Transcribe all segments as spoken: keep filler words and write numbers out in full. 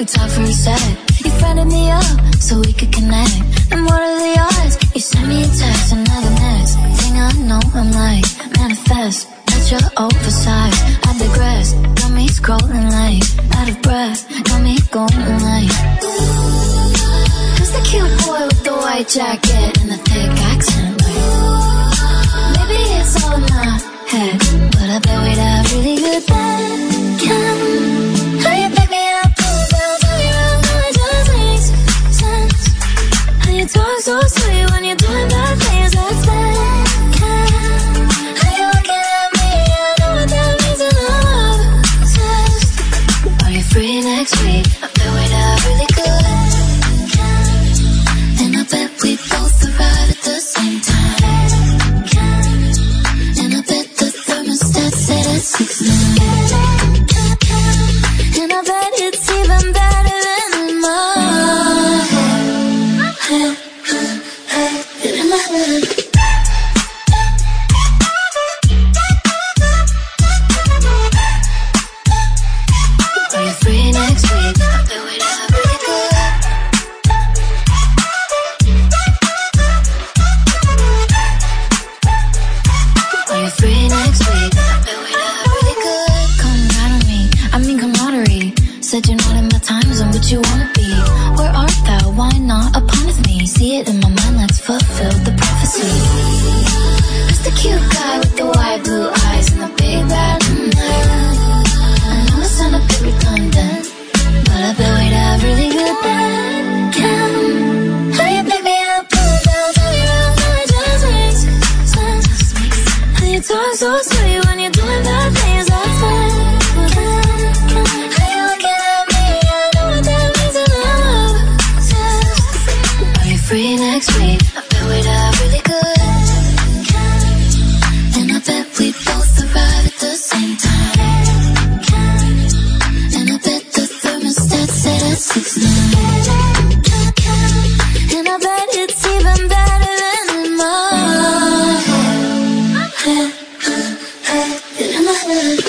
time for a set. You friended me up so we could connect. And what are the odds? You sent me a text, another next thing I know, I'm like, manifest. That's your oversized, I digress. Got me scrolling like, out of breath. Got me going like, who's the cute boy with the white jacket and the thick accent? Like, maybe it's all in my head, but I bet we'd have really good bed. Can how you pick me up, pull down, turn me around, how it just makes sense. How you talk so sweet when you're doing bad things, that's that. Can how you looking at me, I know what that means and I'm obsessed. Are you free next week? I bet we'd have really good. Can and I bet we both arrive at the same time. Can and I bet the thermostat set at six nine. And I bet it's even better than in my head. In my head. Are you free next week? I bet we'd have really good. Are you free next week? I bet we'd have really good. Come right on me, I mean camaraderie. Said you're not in my time zone, but you wanna be. Where art thou? Why not upon me? See it in my mind, let's fulfill the prophecy. Who's the cute guy with the wide blue eyes and the big bad hair? I know it sound a bit redundant, but I bet we'd have really good then. Can how you pick me up, pull down, turn me around, how it just makes sense. How you talk so sweet when you're doing bad things, that's that. Can how you looking at me, I know what that means and I'm obsessed. Are you free next week? I bet we'd have really good. And I bet we both arrive at the same time. And I bet the thermostat set at six nine. And I bet it's even better than in my head. In my head.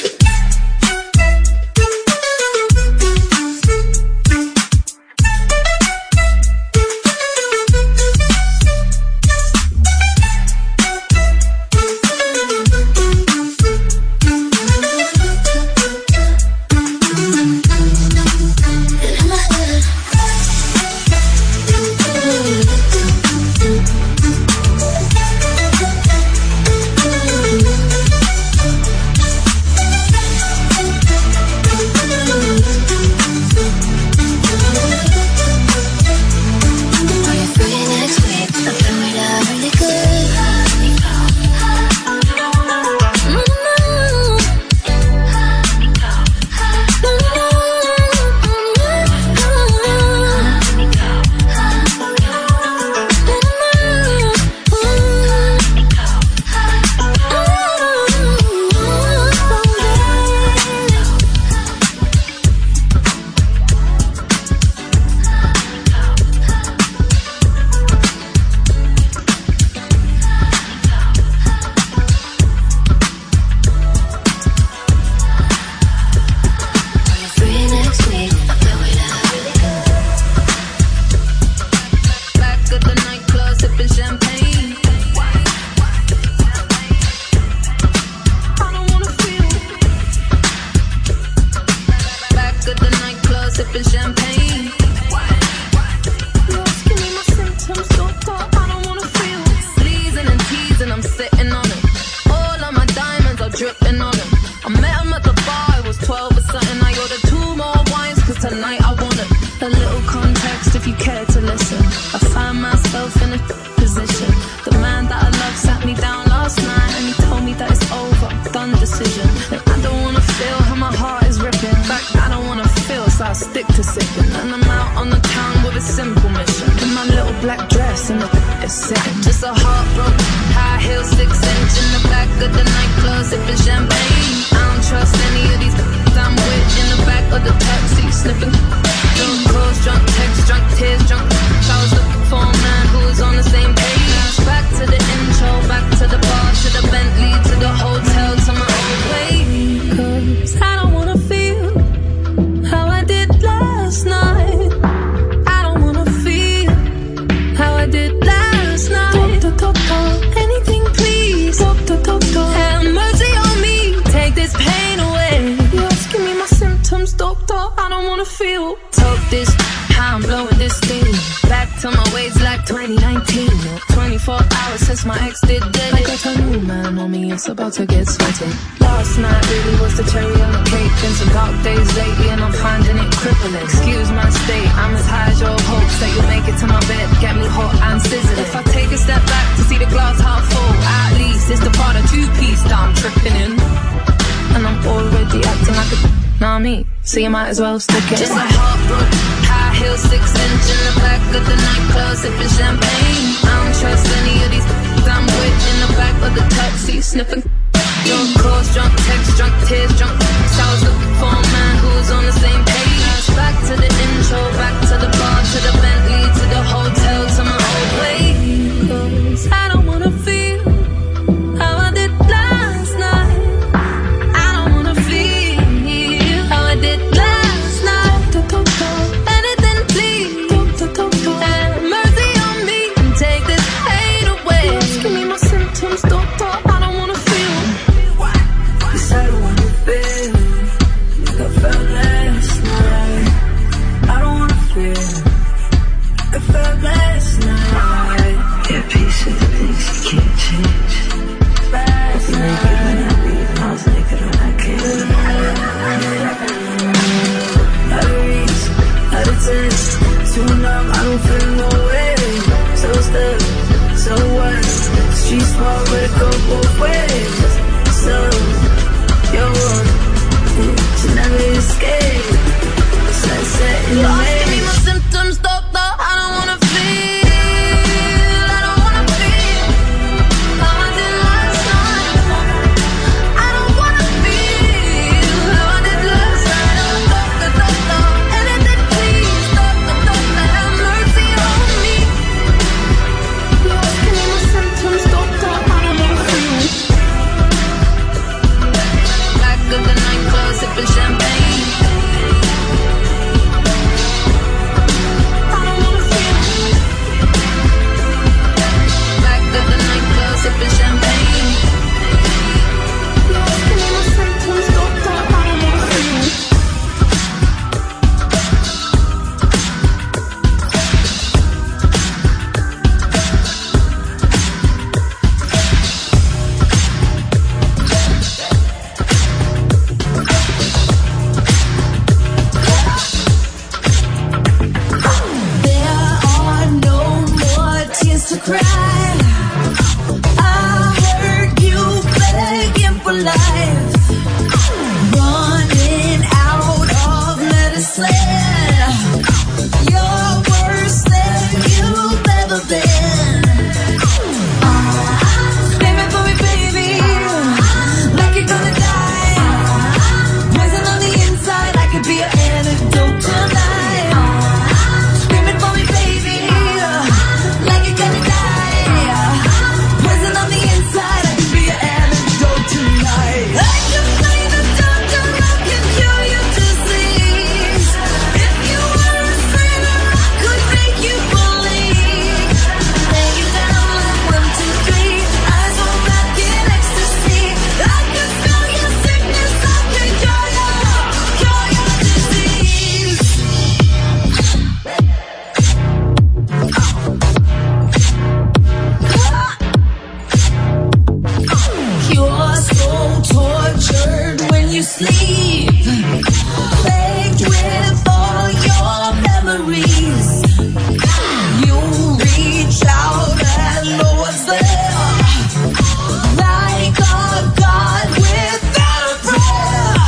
Last night wanna feel. Talk this, how I'm blowing this steam. Back to my ways like twenty nineteen. twenty-four hours since my ex did dead. I got a new man on me, it's about to get sweaty. Last night really was the cherry on the cake. Been some dark days lately and I'm finding it crippling. Excuse my state, I'm as high as your hopes that you'll make it to my bed, get me hot and sizzling. If I take a step back to see the glass half full, at least it's the part of two-piece that I'm tripping in. And I'm already acting like a nah me, so you might as well stick it. Just a heartbroken, high heel, six inch in the back of the nightclub, sipping champagne. I don't trust any of these I'm with in the back of the taxi, sniffing. Drunk calls, drunk texts, drunk tears, drunk. So I was looking for a man who was on the same page. Back to the intro, back to the bar, to the Bentley, to the hotel, to my old place. 'Cause I don't wanna feel how I did last night. I don't wanna feel how I did last night. Anything please, have mercy on me and take this pain away. Just give me my symptoms, doctor. I don't wanna feel. Yes, I don't wanna feel like I felt last night. I don't wanna feel like I felt last night. Yeah, pieces of things you can't change. I was naked when I leave, I was naked when I came. Out of reach, out of touch, too numb, I don't feel no way. So stuck, so what? Street small, but it go both ways. So, yo, you never escape. Sunset in the Lost, give me my symptoms, doctor, I don't wanna feel. I don't wanna feel how I did last night. I don't wanna feel how I did last night. Doctor, doctor, anything please, doctor, doctor, have mercy on me. Lost, give me my symptoms, doctor, I don't wanna feel. Back of the nightclub, sipping champagne. I don't wanna feel. Back of the nightclub, sipping champagne. Lost, give me my symptoms, doctor, I don't wanna feel. There are no more tears to cry. I heard you begging for life, running out of medicine. You're worse than you've ever been. Screaming for me, baby, like you're gonna die. Poison on the inside, I could be an antidote tonight. Screaming for me, baby, like you're gonna die. Poison on the inside, I could be an antidote tonight. I can play the doctor, I can cure your disease. If you were a sinner, I could make you believe. Lay you down like one, two, three, eyes on back in ecstasy. I can spell your sickness, I can cure your, cure your disease. You're so tortured when you sleep, plagued with all your memories. You reach out and know what's there, like a god without a prayer.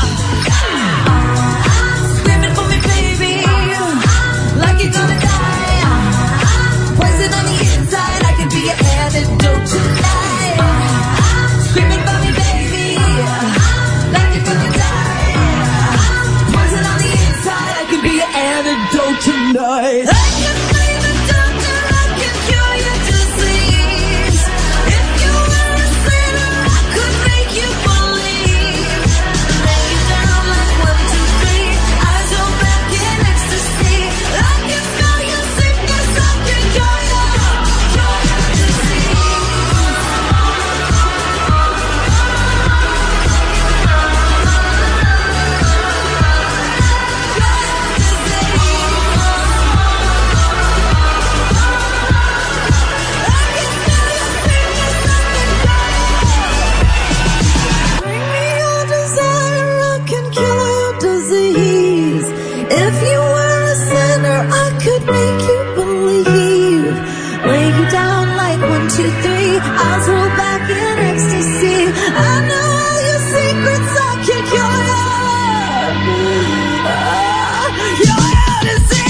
Screaming for me, baby, like you're gonna die. Poison on the inside, I could be an antidote tonight. Screaming for me, baby, like you're gonna die. Poison on the inside, I could be an antidote tonight. I can play the doctor, I can cure your disease. If you were a sinner, I could make you believe. Lay you down like one, two, three, eyes on back in ecstasy. I can spell your sickness, I can cure your, cure your disease. Cure your center, I could make you believe. Lay you down like one, two, three. I'll throw back in ecstasy. I know all your secrets, I'll kick your head. Uh, your head is in.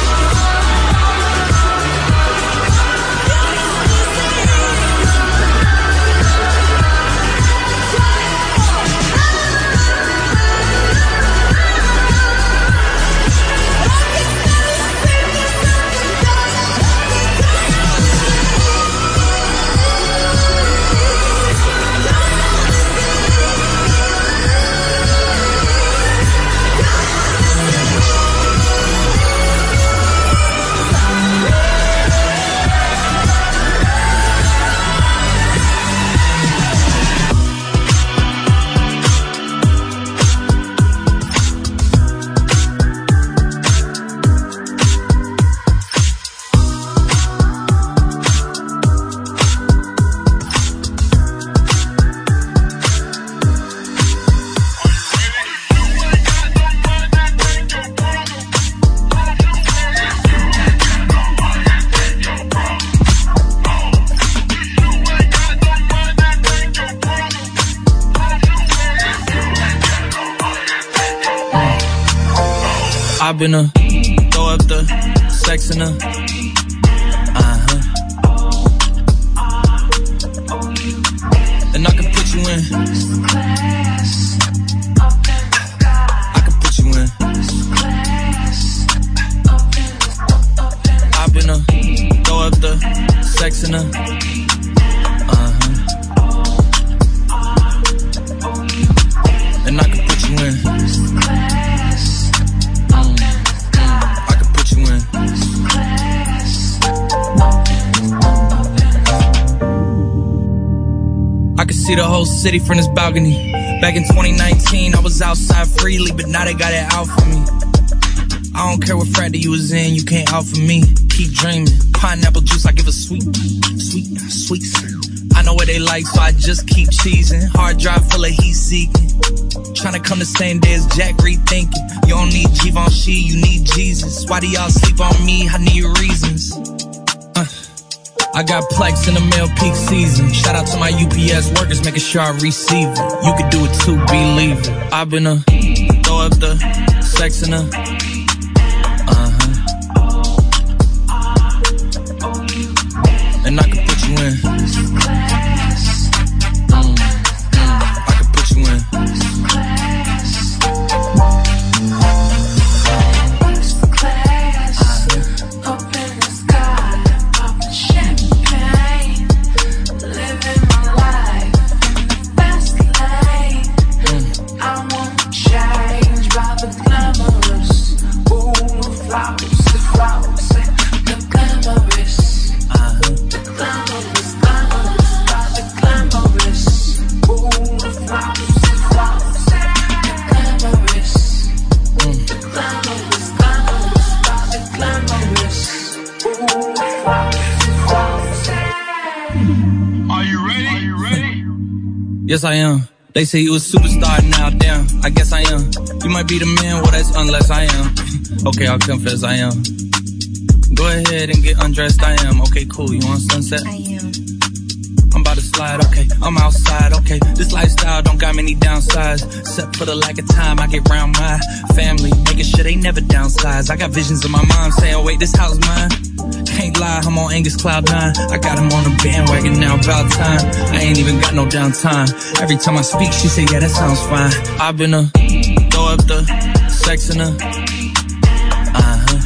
I've been a throw up the sex in a uh-huh. And I can put you in. I can put you in. I've been a throw up the sex in a uh-huh. And I can put you in. I can see the whole city from this balcony. Back in twenty nineteen, I was outside freely, but now they got it out for me. I don't care what frat you was in, you can't out for me. Keep dreaming, pineapple juice, I give a sweet, sweet, sweet. I know what they like, so I just keep cheesing. Hard drive full of heat seeking. Tryna come the same day as Jack, rethinking. You don't need Givenchy, you need Jesus. Why do y'all sleep on me? I need reasons. Uh. I got Plex in the mail peak season. Shout out to my U P S workers, making sure I receive it. You could do it too, believe it. I've been a throw up the sex in a uh-huh. And I can put you in. Mm, mm, I can put you in. Yes, I am. They say you a superstar now, damn, I guess I am. You might be the man, well that's unless I am. Okay, I'll confess I am. Go ahead and get undressed, I am. Okay, cool, you want sunset? I am. I'm about to slide, okay, I'm outside, okay. This lifestyle don't got many downsides. Except for the lack of time I get around my family, making sure they never downsize. I got visions of my mom saying, oh wait, this house mine. Can't lie, I'm on Angus Cloud nine. I got him on the bandwagon now, about time. I ain't even got no downtime. Every time I speak, she say, yeah, that sounds fine. I've been a throw up the sex in a uh-huh.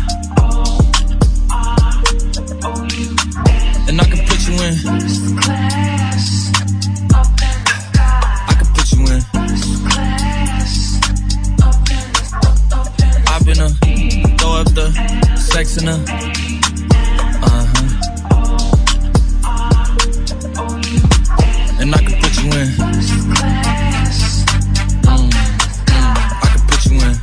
And I can put you in. I can put you in. I've been a throw up the sex in a uh-huh. And I can put you in. Mm, mm, I can put you in.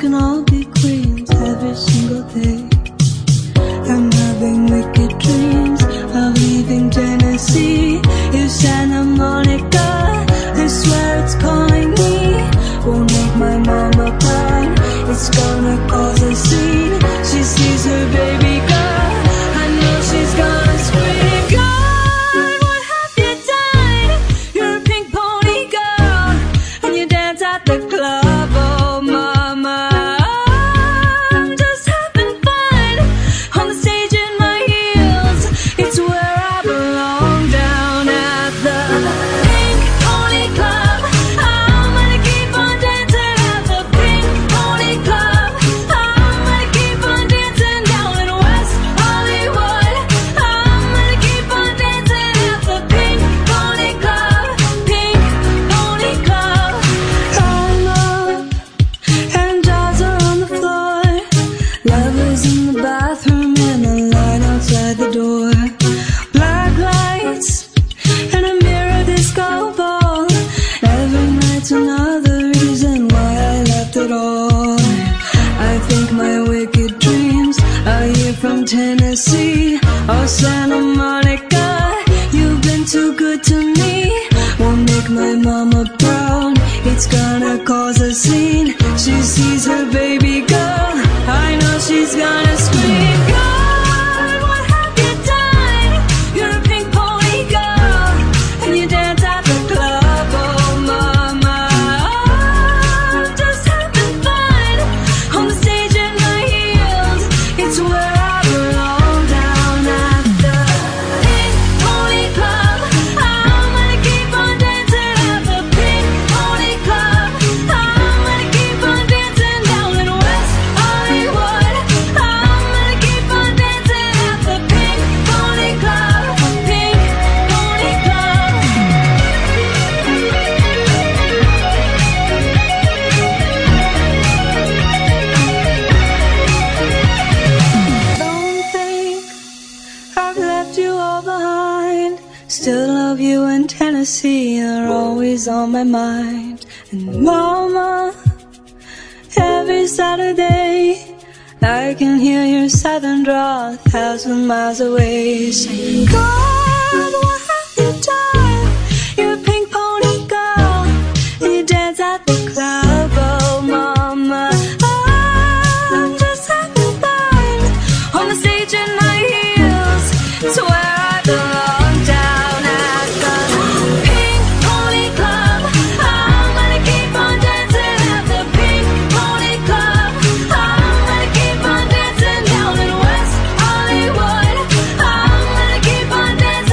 can all be queens every single day. I'm having wicked dreams of leaving Tennessee. If Santa Monica, I swear it's calling me. Won't make my mama proud, it's gonna cause a scene. She sees her baby girl, I know she's gonna scream. God, what have you done? You're a pink pony girl, and you dance at the club. Oh mama, I'm just having fun on the stage in my heels. It's where I belong, down at the Pink Pony Club. I'm gonna keep on dancing at the Pink Pony Club. I'm gonna keep on dancing down in West Hollywood. I'm gonna keep on dancing at the Pink Pony Club. Pink Pony Club. I'm up and dolls are on the floor. Lovers in the bathroom and a line outside the door. Black lights and a mirror disco ball. Every night's another reason why I left it all. I think my wicked dreams are here from Tennessee or Santa Monica. You've been too good to me. Won't make my mama proud, it's gonna cause a scene. She sees her baby girl, I know she's gonna scream. God, what have you done? You're a pink pony girl, and you dance at the club. Oh mama, I'm just having fun on the stage in my heels. It's where I belong, down at the Pink Pony Club. I'm gonna keep on dancing at the Pink Pony Club. I'm gonna keep on dancing down in West Hollywood. I'm gonna keep on dancing at the Pink Pony Club. Pink Pony Club. Don't think I've left you all behind. Still love you in Tennessee, you're always on my mind. And mama, every Saturday I can hear your southern drawl a thousand miles away. Saying, God, what have you done? You're a pink pony girl, and you dance at the club. Oh mama, I'm just having fun on the stage in my heels. It's where I belong, down at the Pink Pony Club. I'm gonna keep on dancing at the Pink Pony Club. I'm gonna keep on dancing down in West Hollywood. I'm gonna keep on dancing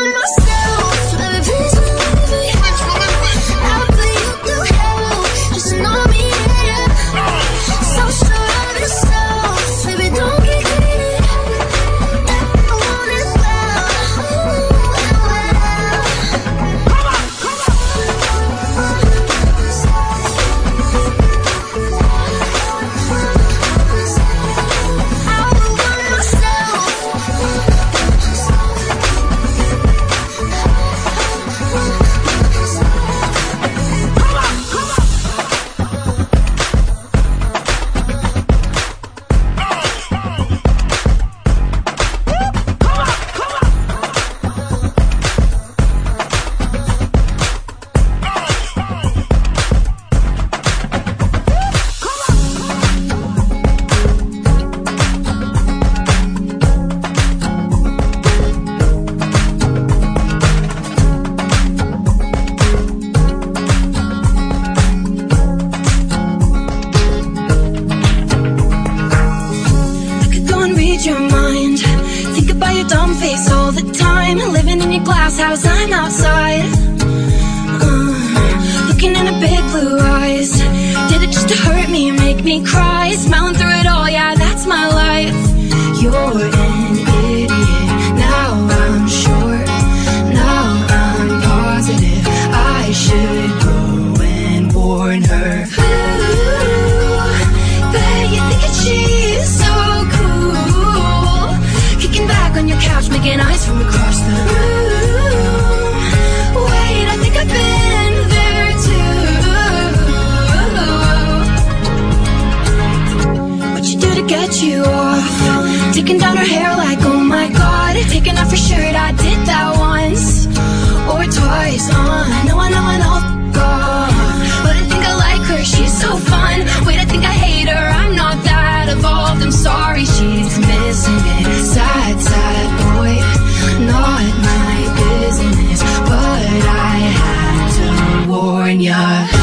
want myself. Baby, please believe me. I'll be you through hell. Just know me, yeah. So sure of yourself. Baby, don't get greedy. I want it well. Your mind, think about your dumb face all the time. Living in your glass house, I'm outside, uh, looking in the big blue eyes. Did it just to hurt me and make me cry? Smiling through it all, yeah, that's my life. You're an idiot, now I'm sure. Now I'm positive I should go and warn her. Ooh, bet you think that she's so cool, kicking back on your couch, making eyes from across the room. Wait, I think I've been there too. What you do to get you off? Taking down her hair like, oh my god. Taking off her shirt, I did that once or twice. Uh, I know, I know, I know, God. But I think I like her, she's so fun. Wait, I think I hate her, I'm not that evolved. I'm sorry, she's missing it. Sad, sad boy, not my business. But I had to warn ya.